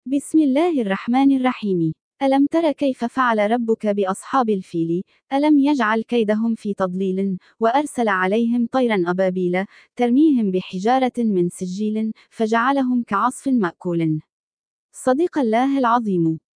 بسم الله الرحمن الرحيم. ألم تر كيف فعل ربك بأصحاب الفيل؟ ألم يجعل كيدهم في تضليل، وأرسل عليهم طيرا أبابيل ترميهم بحجارة من سجيل فجعلهم كعصف مأكول. صدق الله العظيم.